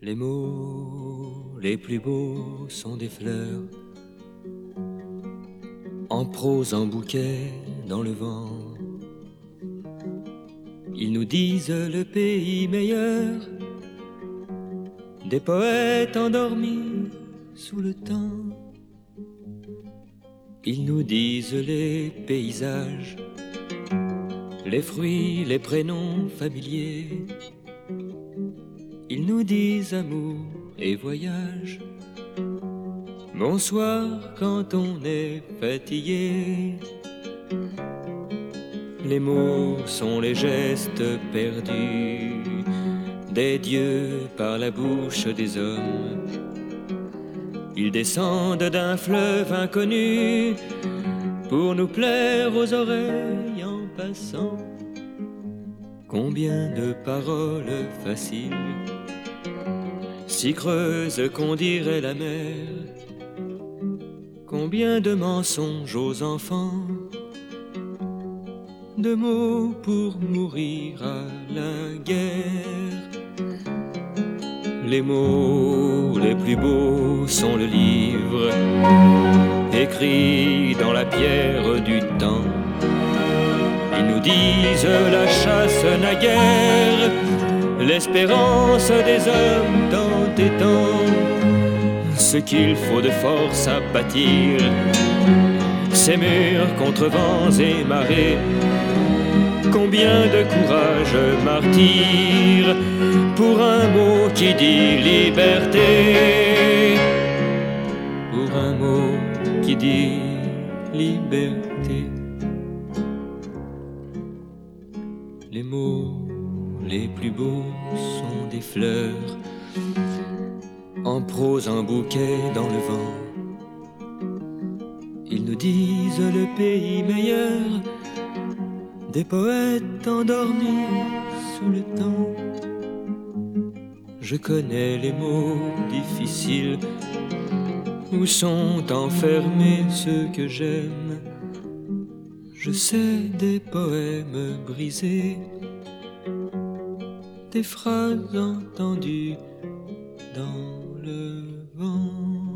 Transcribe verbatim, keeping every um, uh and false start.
Les mots les plus beaux sont des fleurs, en prose, en bouquet, dans le vent. Ils nous disent le pays meilleur, des poètes endormis sous le temps. Ils nous disent les paysages, les fruits, les prénoms familiers. Ils nous disent amour et voyage. Bonsoir quand on est fatigué. Les mots sont les gestes perdus des dieux par la bouche des hommes. Ils descendent d'un fleuve inconnu pour nous plaire aux oreilles en passant. Combien de paroles faciles, si creuses qu'on dirait la mer. Combien de mensonges aux enfants, de mots pour mourir à la guerre. Les mots les plus beaux sont le livre écrit dans la pierre du temps. Ils nous disent la chasse naguère, l'espérance des hommes tant et tant. Ce qu'il faut de force à bâtir, ces murs contre vents et marées. Combien de courage martyr pour un mot qui dit liberté. Pour un mot qui dit liberté. Les mots les plus beaux sont des fleurs, en prose, en bouquet, dans le vent. Ils nous disent le pays meilleur, des poètes endormis sous le temps. Je connais les mots difficiles, où sont enfermés ceux que j'aime. Je sais des poèmes brisés, des phrases entendues dans le vent.